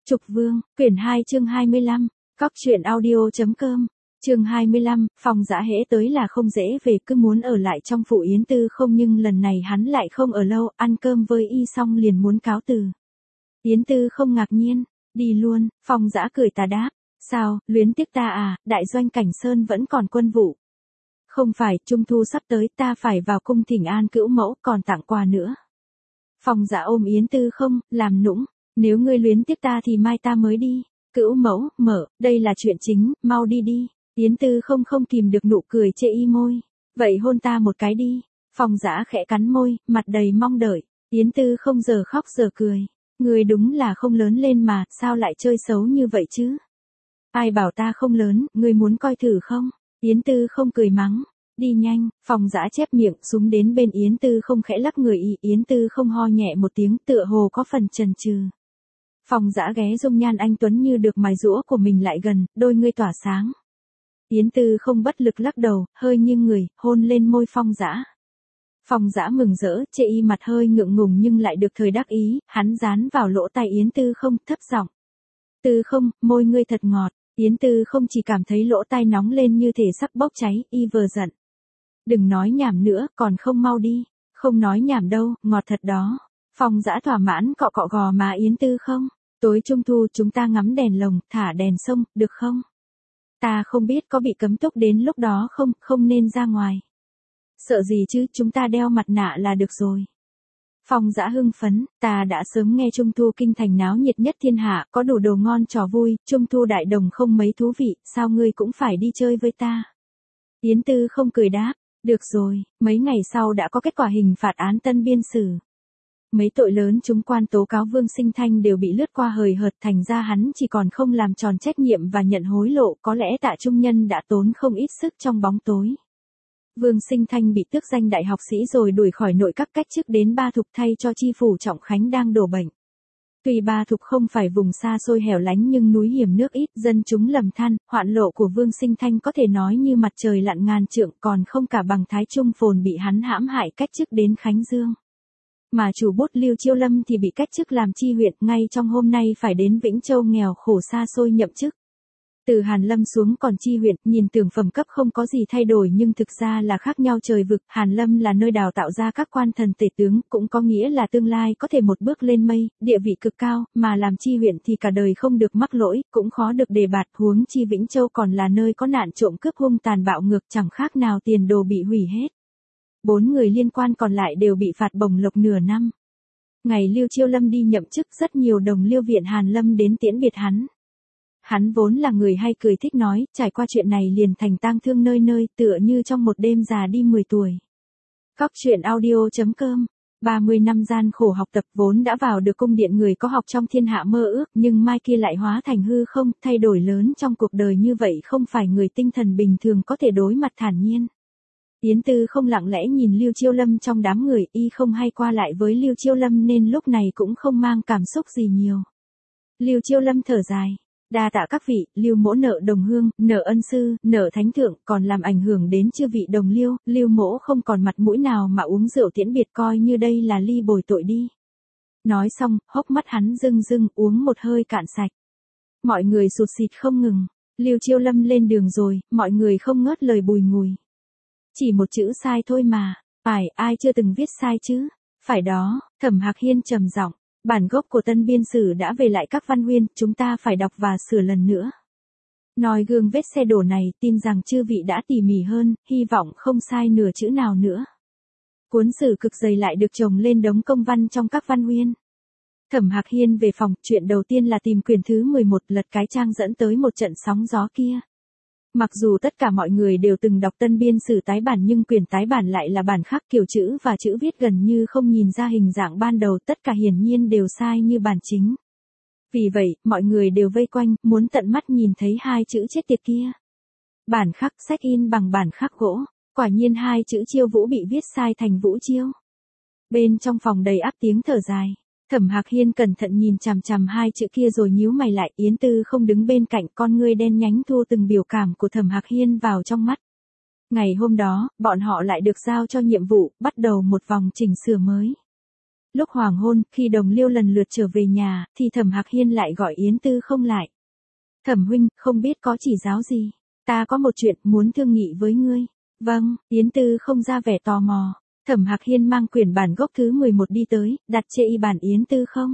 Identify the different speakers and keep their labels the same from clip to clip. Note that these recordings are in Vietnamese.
Speaker 1: Trục Vương, quyển 2 chương 25, Cóc truyện audio.com, chương 25, Phòng Dã hễ tới là không dễ về, cứ muốn ở lại trong phủ Yến Tư không, nhưng lần này hắn lại không ở lâu, ăn cơm với y xong liền muốn cáo từ. Yến Tư không ngạc nhiên, đi luôn. Phòng Dã cười tà đáp, sao, luyến tiếc ta à, đại doanh Cảnh Sơn vẫn còn quân vụ. Không phải, Trung thu sắp tới, ta phải vào cung thỉnh an cữu mẫu, còn tặng quà nữa. Phòng Dã ôm Yến Tư không, làm nũng, nếu ngươi luyến tiếc ta thì mai ta mới đi. Cữu mẫu, mở, đây là chuyện chính, mau đi đi. Yến Tư không kìm được nụ cười chê y môi. Vậy hôn ta một cái đi. Phòng Dã khẽ cắn môi, mặt đầy mong đợi. Yến Tư không giờ khóc giờ cười. Ngươi đúng là không lớn lên mà, sao lại chơi xấu như vậy chứ? Ai bảo ta không lớn, ngươi muốn coi thử không? Yến Tư không cười mắng. Đi nhanh. Phòng Dã chép miệng, súng đến bên Yến Tư không khẽ lắc người y. Yến Tư không ho nhẹ một tiếng, tựa hồ có phần chần chừ. Phòng Dã ghé dung nhan anh tuấn như được mài giũa của mình lại gần, đôi ngươi tỏa sáng. Yến Tư không bất lực lắc đầu, hơi nghiêng người, hôn lên môi Phòng Dã. Phòng Dã mừng rỡ, chê y mặt hơi ngượng ngùng nhưng lại được thời đắc ý, hắn dán vào lỗ tai Yến Tư không, thấp giọng. Tư không, môi ngươi thật ngọt. Yến Tư không chỉ cảm thấy lỗ tai nóng lên như thể sắp bốc cháy, y vừa giận. Đừng nói nhảm nữa, còn không mau đi. Không nói nhảm đâu, ngọt thật đó. Phòng Dã thỏa mãn cọ cọ gò má Yến Tư không. Tối Trung thu chúng ta ngắm đèn lồng, thả đèn sông, được không? Ta không biết có bị cấm túc đến lúc đó không, không nên ra ngoài. Sợ gì chứ, chúng ta đeo mặt nạ là được rồi. Phòng Dã hưng phấn, ta đã sớm nghe Trung thu kinh thành náo nhiệt nhất thiên hạ, có đủ đồ ngon trò vui, Trung thu đại đồng không mấy thú vị, sao ngươi cũng phải đi chơi với ta? Yến Tư không cười đáp, được rồi, mấy ngày sau đã có kết quả hình phạt án Tân Biên Sử. Mấy tội lớn chúng quan tố cáo Vương Sinh Thanh đều bị lướt qua hời hợt, thành ra hắn chỉ còn không làm tròn trách nhiệm và nhận hối lộ, có lẽ Tạ Trung Nhân đã tốn không ít sức trong bóng tối. Vương Sinh Thanh bị tước danh đại học sĩ rồi đuổi khỏi nội các, cách chức đến Ba Thục thay cho chi phủ Trọng Khánh đang đổ bệnh. Tuy Ba Thục không phải vùng xa xôi hẻo lánh nhưng núi hiểm nước ít, dân chúng lầm than, hoạn lộ của Vương Sinh Thanh có thể nói như mặt trời lặn ngàn trượng, còn không cả bằng Thái Trung Phồn bị hắn hãm hại cách chức đến Khánh Dương. Mà chủ bút Lưu Chiêu Lâm thì bị cách chức làm chi huyện, ngay trong hôm nay phải đến Vĩnh Châu nghèo khổ xa xôi nhậm chức. Từ Hàn Lâm xuống còn chi huyện, nhìn tưởng phẩm cấp không có gì thay đổi nhưng thực ra là khác nhau trời vực. Hàn Lâm là nơi đào tạo ra các quan thần tể tướng, cũng có nghĩa là tương lai có thể một bước lên mây, địa vị cực cao, mà làm chi huyện thì cả đời không được mắc lỗi, cũng khó được đề bạt, huống chi Vĩnh Châu còn là nơi có nạn trộm cướp hung tàn bạo ngược, chẳng khác nào tiền đồ bị hủy hết. 4 người liên quan còn lại đều bị phạt bổng lộc nửa năm. Ngày Lưu Chiêu Lâm đi nhậm chức, rất nhiều đồng Liêu viện Hàn Lâm đến tiễn biệt hắn. Hắn vốn là người hay cười thích nói, trải qua chuyện này liền thành tang thương nơi nơi, tựa như trong một đêm già đi 10 tuổi. Cóc truyện audio.com, 30 năm gian khổ học tập vốn đã vào được cung điện người có học trong thiên hạ mơ ước, nhưng mai kia lại hóa thành hư không, thay đổi lớn trong cuộc đời như vậy không phải người tinh thần bình thường có thể đối mặt thản nhiên. Yến Tư không lặng lẽ nhìn Lưu Chiêu Lâm trong đám người, y không hay qua lại với Lưu Chiêu Lâm nên lúc này cũng không mang cảm xúc gì nhiều. Lưu Chiêu Lâm thở dài, đa tạ các vị, Lưu mỗ nợ đồng hương, nợ ân sư, nợ thánh thượng, còn làm ảnh hưởng đến chư vị đồng Liêu, Lưu mỗ không còn mặt mũi nào mà uống rượu tiễn biệt, coi như đây là ly bồi tội đi. Nói xong, hốc mắt hắn rưng rưng, uống một hơi cạn sạch. Mọi người sụt sịt không ngừng. Lưu Chiêu Lâm lên đường rồi, mọi người không ngớt lời bùi ngùi. Chỉ một chữ sai thôi mà, phải, ai chưa từng viết sai chứ? Phải đó, Thẩm Hạc Hiên trầm giọng, bản gốc của Tân Biên Sử đã về lại các văn huyên, chúng ta phải đọc và sửa lần nữa. Nói gương vết xe đổ này, tin rằng chư vị đã tỉ mỉ hơn, hy vọng không sai nửa chữ nào nữa. Cuốn sử cực dày lại được chồng lên đống công văn trong các văn huyên. Thẩm Hạc Hiên về phòng, chuyện đầu tiên là tìm quyển thứ 11, lật cái trang dẫn tới một trận sóng gió kia. Mặc dù tất cả mọi người đều từng đọc Tân Biên Sử tái bản nhưng quyển tái bản lại là bản khác, kiểu chữ và chữ viết gần như không nhìn ra hình dạng ban đầu, tất cả hiển nhiên đều sai như bản chính. Vì vậy, mọi người đều vây quanh, muốn tận mắt nhìn thấy hai chữ chết tiệt kia. Bản khắc sách in bằng bản khắc gỗ, quả nhiên hai chữ Chiêu Vũ bị viết sai thành Vũ Chiêu. Bên trong phòng đầy áp tiếng thở dài. Thẩm Hạc Hiên cẩn thận nhìn chằm chằm hai chữ kia rồi nhíu mày lại, Yến Tư không đứng bên cạnh, con ngươi đen nhánh thu từng biểu cảm của Thẩm Hạc Hiên vào trong mắt. Ngày hôm đó, bọn họ lại được giao cho nhiệm vụ, bắt đầu một vòng chỉnh sửa mới. Lúc hoàng hôn, khi Đồng Liêu lần lượt trở về nhà, thì Thẩm Hạc Hiên lại gọi Yến Tư không lại. Thẩm huynh, không biết có chỉ giáo gì? Ta có một chuyện muốn thương nghị với ngươi. Vâng, Yến Tư không ra vẻ tò mò. Thẩm Hạc Hiên mang quyển bản gốc thứ 11 đi tới, đặt chê y bản Yến Tư không.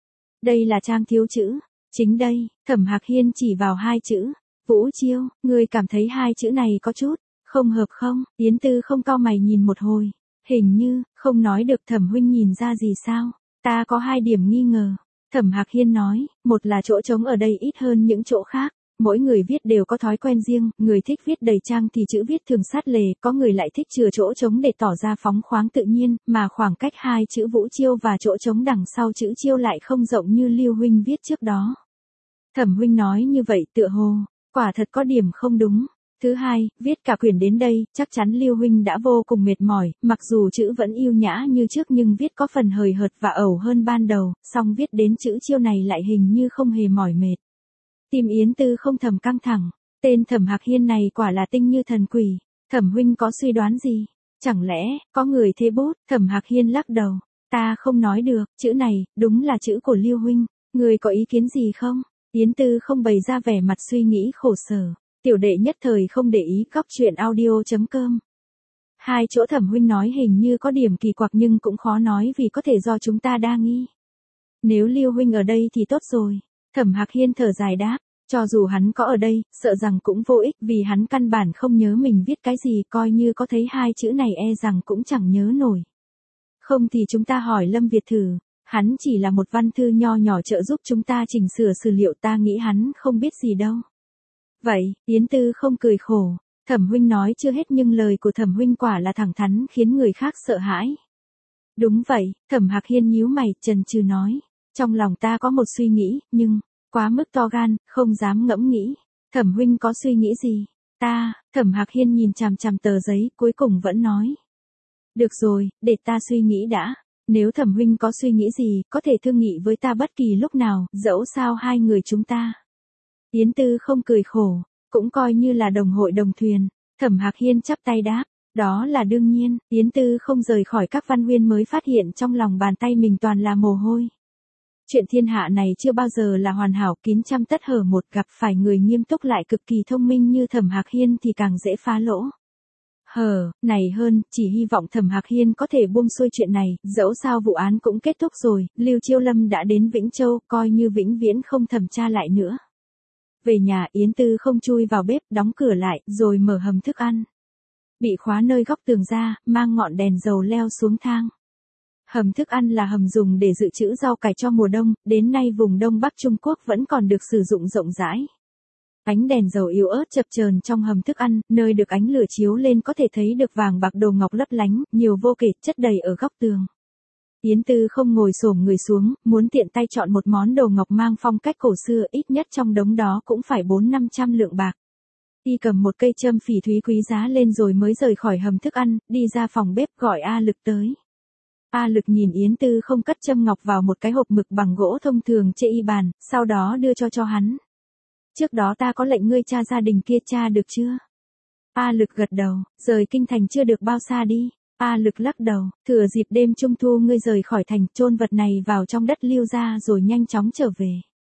Speaker 1: Đây là trang thiếu chữ. Chính đây, Thẩm Hạc Hiên chỉ vào hai chữ. Vũ Chiêu, ngươi cảm thấy hai chữ này có chút không hợp không? Yến Tư không cau mày nhìn một hồi. Hình như, không nói được. Thẩm huynh nhìn ra gì sao? Ta có hai điểm nghi ngờ. Thẩm Hạc Hiên nói, một là chỗ trống ở đây ít hơn những chỗ khác. Mỗi người viết đều có thói quen riêng, người thích viết đầy trang thì chữ viết thường sát lề, có người lại thích chừa chỗ trống để tỏ ra phóng khoáng tự nhiên, mà khoảng cách hai chữ Vũ Chiêu và chỗ trống đằng sau chữ Chiêu lại không rộng như Lưu huynh viết trước đó. Thẩm huynh nói như vậy tựa hồ, quả thật có điểm không đúng. Thứ hai, viết cả quyển đến đây, chắc chắn Lưu huynh đã vô cùng mệt mỏi, mặc dù chữ vẫn yêu nhã như trước nhưng viết có phần hời hợt và ẩu hơn ban đầu, song viết đến chữ Chiêu này lại hình như không hề mỏi mệt. Tim Yến Tư không thầm căng thẳng, tên Thẩm Hạc Hiên này quả là tinh như thần quỷ. Thẩm huynh có suy đoán gì? Chẳng lẽ, có người thế bút? Thẩm Hạc Hiên lắc đầu, ta không nói được, chữ này, đúng là chữ của Lưu huynh, người có ý kiến gì không? Yến Tư không bày ra vẻ mặt suy nghĩ khổ sở, tiểu đệ nhất thời không để ý. Cóc truyện audio.com. Hai chỗ Thẩm huynh nói hình như có điểm kỳ quặc nhưng cũng khó nói vì có thể do chúng ta đa nghi. Nếu Lưu huynh ở đây thì tốt rồi. Thẩm Hạc Hiên thở dài đáp, cho dù hắn có ở đây, sợ rằng cũng vô ích vì hắn căn bản không nhớ mình viết cái gì, coi như có thấy hai chữ này e rằng cũng chẳng nhớ nổi. Không thì chúng ta hỏi Lâm Việt thử, hắn chỉ là một văn thư nho nhỏ trợ giúp chúng ta chỉnh sửa sử liệu, ta nghĩ hắn không biết gì đâu. Vậy, Yến Tư không cười khổ, Thẩm huynh nói chưa hết nhưng lời của Thẩm huynh quả là thẳng thắn khiến người khác sợ hãi. Đúng vậy, Thẩm Hạc Hiên nhíu mày, chần chừ nói. Trong lòng ta có một suy nghĩ, nhưng, quá mức to gan, không dám ngẫm nghĩ. Thẩm huynh có suy nghĩ gì? Thẩm Hạc Hiên nhìn chằm chằm tờ giấy, cuối cùng vẫn nói. Được rồi, để ta suy nghĩ đã. Nếu Thẩm huynh có suy nghĩ gì, có thể thương nghị với ta bất kỳ lúc nào, dẫu sao hai người chúng ta. Yến Tư không cười khổ, cũng coi như là đồng hội đồng thuyền. Thẩm Hạc Hiên chắp tay đáp. Đó là đương nhiên, Yến Tư không rời khỏi các văn huyên mới phát hiện trong lòng bàn tay mình toàn là mồ hôi. Chuyện thiên hạ này chưa bao giờ là hoàn hảo, kín trăm tất hở một, gặp phải người nghiêm túc lại cực kỳ thông minh như Thẩm Hạc Hiên thì càng dễ phá lỗ. Này hơn, chỉ hy vọng Thẩm Hạc Hiên có thể buông xuôi chuyện này, dẫu sao vụ án cũng kết thúc rồi, Lưu Chiêu Lâm đã đến Vĩnh Châu, coi như vĩnh viễn không thẩm tra lại nữa. Về nhà, Yến Tư không chui vào bếp, đóng cửa lại, rồi mở hầm thức ăn. Bị khóa nơi góc tường ra, mang ngọn đèn dầu leo xuống thang. Hầm thức ăn là hầm dùng để dự trữ rau cải cho mùa đông, đến nay vùng Đông Bắc Trung Quốc vẫn còn được sử dụng rộng rãi. Ánh đèn dầu yếu ớt chập chờn trong hầm thức ăn, nơi được ánh lửa chiếu lên có thể thấy được vàng bạc đồ ngọc lấp lánh, nhiều vô kể, chất đầy ở góc tường. Yến Tư không ngồi xổm người xuống, muốn tiện tay chọn một món đồ ngọc mang phong cách cổ xưa, ít nhất trong đống đó cũng phải 400-500 lượng bạc. Y cầm một cây châm phỉ thúy quý giá lên rồi mới rời khỏi hầm thức ăn, đi ra phòng bếp gọi A Lực tới. A Lực nhìn Yến Tư không cất châm ngọc vào một cái hộp mực bằng gỗ thông thường chê y bàn, sau đó đưa cho hắn. Trước đó ta có lệnh ngươi tra gia đình kia, tra được chưa? A Lực gật đầu, rời kinh thành chưa được bao xa đi. A Lực lắc đầu, thừa dịp đêm trung thu ngươi rời khỏi thành, chôn vật này vào trong đất Lưu gia rồi nhanh chóng trở về.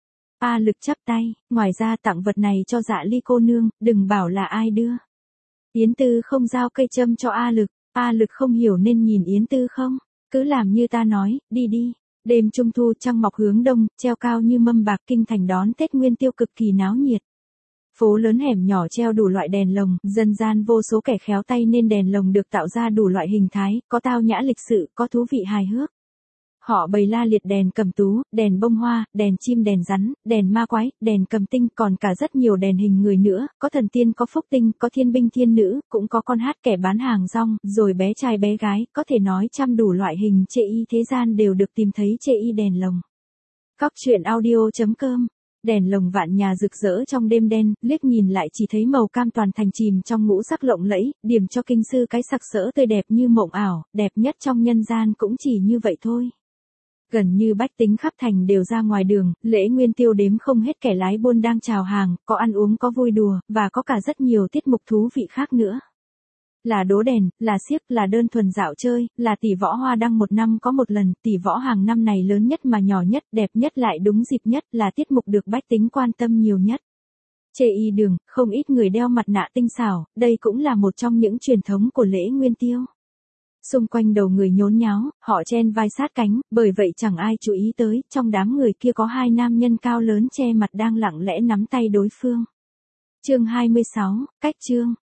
Speaker 1: A Lực chắp tay, ngoài ra tặng vật này cho Dạ Ly cô nương, đừng bảo là ai đưa. Yến Tư không giao cây châm cho A Lực, A Lực không hiểu nên nhìn Yến Tư không, cứ làm như ta nói, đi đi. Đêm trung thu trăng mọc hướng đông, treo cao như mâm bạc, kinh thành đón Tết Nguyên Tiêu cực kỳ náo nhiệt. Phố lớn hẻm nhỏ treo đủ loại đèn lồng, dân gian vô số kẻ khéo tay nên đèn lồng được tạo ra đủ loại hình thái, có tao nhã lịch sự, có thú vị hài hước. Họ bày la liệt đèn cầm tú, đèn bông hoa, đèn chim đèn rắn, đèn ma quái, đèn cầm tinh, còn cả rất nhiều đèn hình người nữa, có thần tiên, có phúc tinh, có thiên binh thiên nữ, cũng có con hát kẻ bán hàng rong, rồi bé trai bé gái, có thể nói trăm đủ loại hình chê y thế gian đều được tìm thấy chê y đèn lồng. Cóc truyện audio.com. Đèn lồng vạn nhà rực rỡ trong đêm đen, liếc nhìn lại chỉ thấy màu cam toàn thành chìm trong ngũ sắc lộng lẫy, điểm cho kinh sư cái sặc sỡ tươi đẹp như mộng ảo, đẹp nhất trong nhân gian cũng chỉ như vậy thôi. Gần như bách tính khắp thành đều ra ngoài đường, lễ Nguyên Tiêu đếm không hết kẻ lái buôn đang chào hàng, có ăn uống có vui đùa, và có cả rất nhiều tiết mục thú vị khác nữa. Là đố đèn, là xiếc, là đơn thuần dạo chơi, là tỷ võ hoa đăng một năm có một lần, tỷ võ hàng năm này lớn nhất mà nhỏ nhất, đẹp nhất lại đúng dịp nhất, là tiết mục được bách tính quan tâm nhiều nhất. Chê y đường, không ít người đeo mặt nạ tinh xảo, đây cũng là một trong những truyền thống của lễ Nguyên Tiêu. Xung quanh đầu người nhốn nháo, họ chen vai sát cánh, bởi vậy chẳng ai chú ý tới, trong đám người kia có hai nam nhân cao lớn che mặt đang lặng lẽ nắm tay đối phương. Chương 26, cách chương.